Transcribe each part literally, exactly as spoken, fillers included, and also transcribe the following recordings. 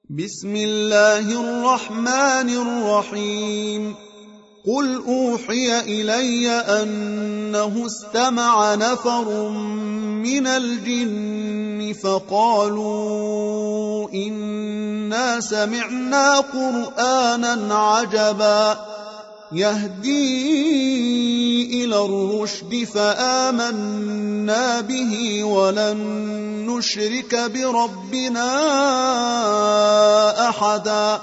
بسم الله الرحمن الرحيم قل أوحي إلي أنه استمع نفر من الجن فقالوا إنا سمعنا قرآنا عجبا يهدي إلى الرشد فآمنا به ولن نشرك بربنا أحدا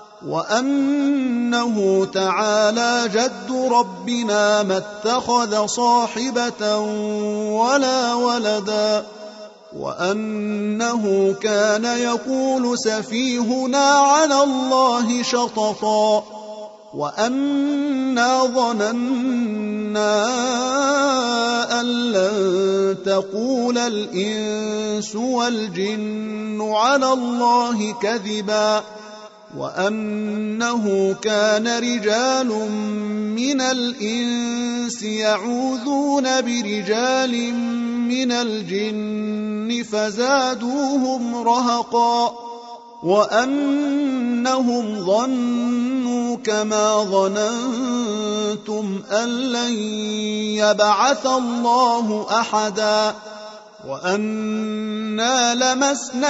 وأنه تعالى جد ربنا ما اتخذ صاحبة ولا ولدا وأنه كان يقول سفيهنا على الله شططا وأنا ظننا أن لن تقول الإنس والجن على الله كذبا وأنه كان رجال من الإنس يعوذون برجال من الجن فزادوهم رهقا وأنهم ظنوا كما ظننتم أن لن يبعث الله أحدا وأنا لمسنا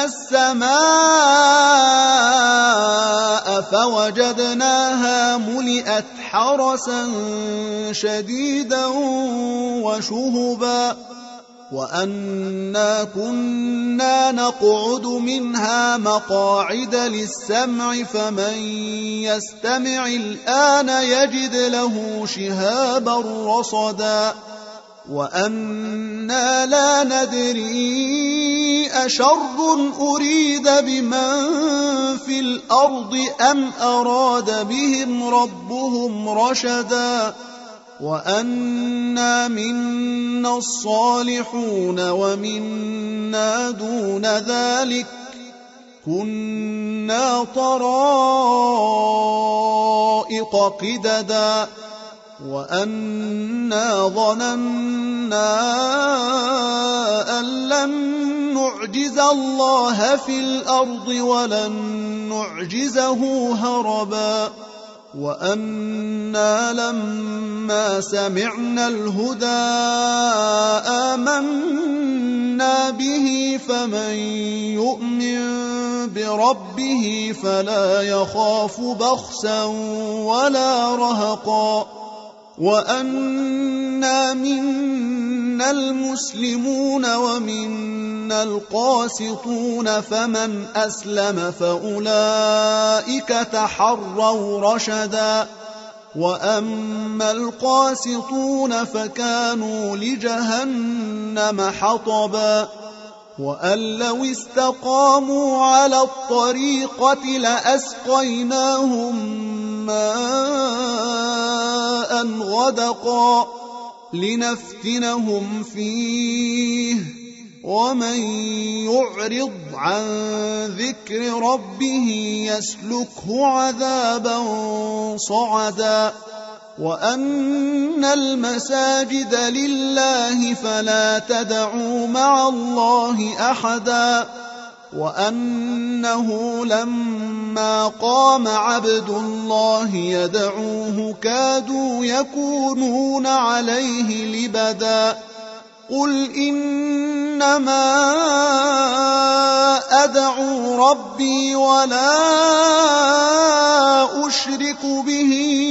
السماء فوجدناها ملئت حرسا شديدا وشهبا وأنا كنا نقعد منها مقاعد للسمع فمن يستمع الآن يجد له شهابا رصدا وأنا لا ندري أشر أريد بمن في الأرض أم أراد بهم ربهم رشدا وأنا منا الصالحون ومنا دون ذلك كنا طرائق قددا وأنا ظننا أن لن نعجز الله في الأرض ولن نعجزه هربا وأنا لما سمعنا الهدى آمنا به فمن يؤمن بربه فلا يخاف بخسا ولا رهقا وأنا منا المسلمون ومنا القاسطون فمن أسلم فأولئك تحروا رشدا وأما القاسطون فكانوا لجهنم حطبا وأن لو استقاموا على الطريقة لأسقيناهم ماء غدقا لنفتنهم فيه ومن يعرض عن ذكر ربه يسلكه عذابا صعدا وأن المساجد لله فلا تدعوا مع الله أحدا وأنه لما قام عبد الله يدعوه كادوا يكونون عليه لبدا قل إنما أدعو ربي ولا أشرك به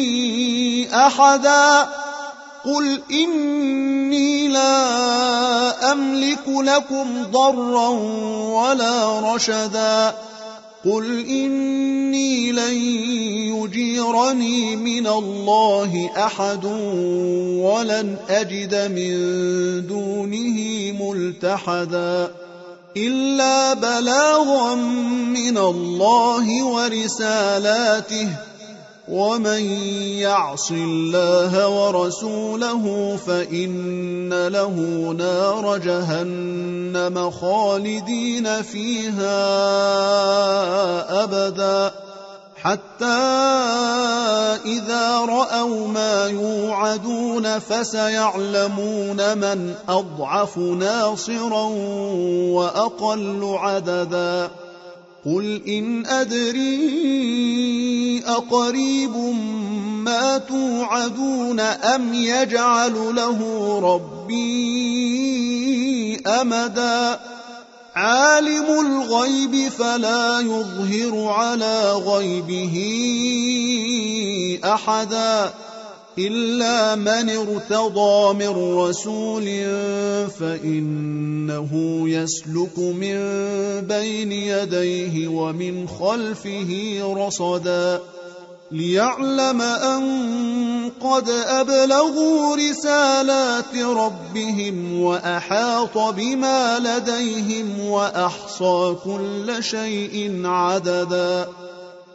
أحدا قل إني لا أملك لكم ضرا ولا رشدا قل إني لن يجيرني من الله أحد ولن أجد من دونه ملتحدا إلا بلاغا من الله ورسالاته ومن يعص الله ورسوله فإن له نار جهنم خالدين فيها أبدا حتى إذا رأوا ما يوعدون فسيعلمون من أضعف ناصرا وأقل عددا قل إن أدري أقريب ما توعدون أم يجعل له ربي أمدا عالم الغيب فلا يظهر على غيبه أحدا إلا من ارتضى من رسول فإنه يسلك من بين يديه ومن خلفه رصدا ليعلم أن قد أبلغوا رسالات ربهم وأحاط بما لديهم وأحصى كل شيء عددا